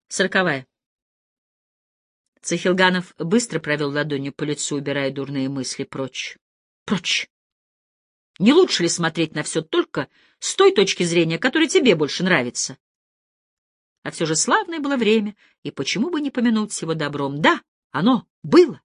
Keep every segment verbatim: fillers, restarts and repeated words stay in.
Сороковая. Цехилганов быстро провел ладонью по лицу, убирая дурные мысли прочь. Прочь! Не лучше ли смотреть на все только с той точки зрения, которая тебе больше нравится? А все же славное было время, и почему бы не помянуть его добром? Да, оно было.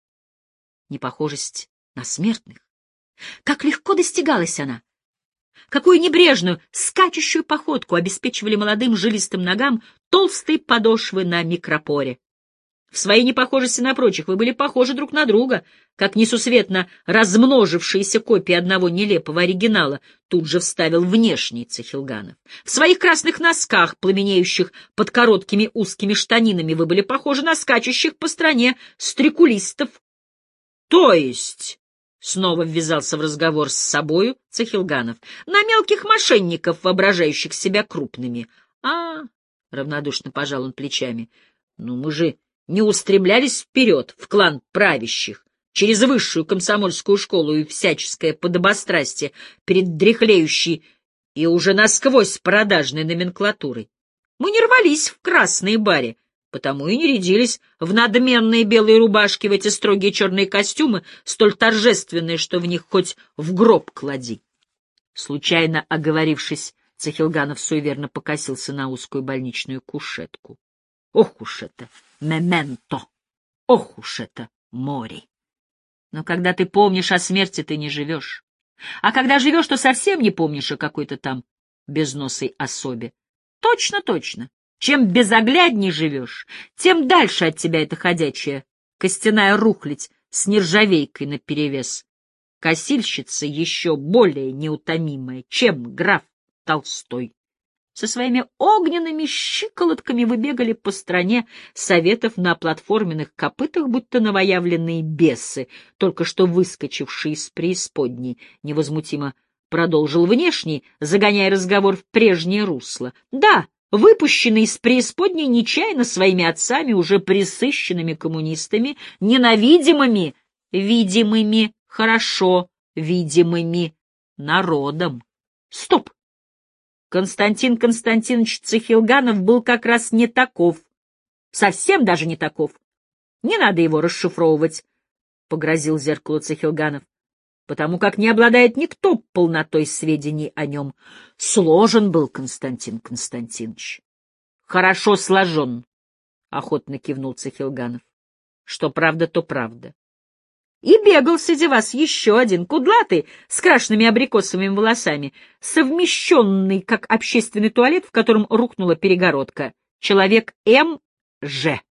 Непохожесть на смертных. Как легко достигалась она! Какую небрежную, скачущую походку обеспечивали молодым жилистым ногам толстые подошвы на микропоре. В своей непохожести на прочих вы были похожи друг на друга, как несусветно размножившиеся копии одного нелепого оригинала, тут же вставил внешний Цехилганов. В своих красных носках, пламенеющих под короткими узкими штанинами, вы были похожи на скачущих по стране стрекулистов. То есть... Снова ввязался в разговор с собою Цехилганов. На мелких мошенников, воображающих себя крупными. А, равнодушно пожал он плечами. Ну, мы же не устремлялись вперед, в клан правящих, через высшую комсомольскую школу и всяческое подобострастие перед дряхлеющей и уже насквозь продажной номенклатурой. Мы не рвались в красные баре, потому и не рядились в надменные белые рубашки, в эти строгие черные костюмы, столь торжественные, что в них хоть в гроб клади. Случайно оговорившись, Цехилганов суеверно покосился на узкую больничную кушетку. Ох уж это мементо! Ох уж это море! Но когда ты помнишь о смерти, ты не живешь. А когда живешь, то совсем не помнишь о какой-то там безносой особе. Точно, точно. Чем безоглядней живешь, тем дальше от тебя эта ходячая костяная рухлядь с нержавейкой наперевес. Косильщица еще более неутомимая, чем граф Толстой. Со своими огненными щиколотками вы бегали по стране советов на платформенных копытах, будто новоявленные бесы, только что выскочившие из преисподней, невозмутимо продолжил внешний, загоняя разговор в прежнее русло. Да, выпущенный из преисподней нечаянно своими отцами, уже пресыщенными коммунистами, ненавидимыми, видимыми, хорошо видимыми народом. Стоп! Константин Константинович Цехилганов был как раз не таков. Совсем даже не таков. Не надо его расшифровывать, — погрозил зеркалу Цехилганов, потому как не обладает никто полнотой сведений о нем. Сложен был Константин Константинович. Хорошо сложен, — охотно кивнул Цехилганов. Что правда, то правда. И бегал среди вас еще один, кудлатый, с крашенными абрикосовыми волосами, совмещенный, как общественный туалет, в котором рухнула перегородка. Человек М. Ж.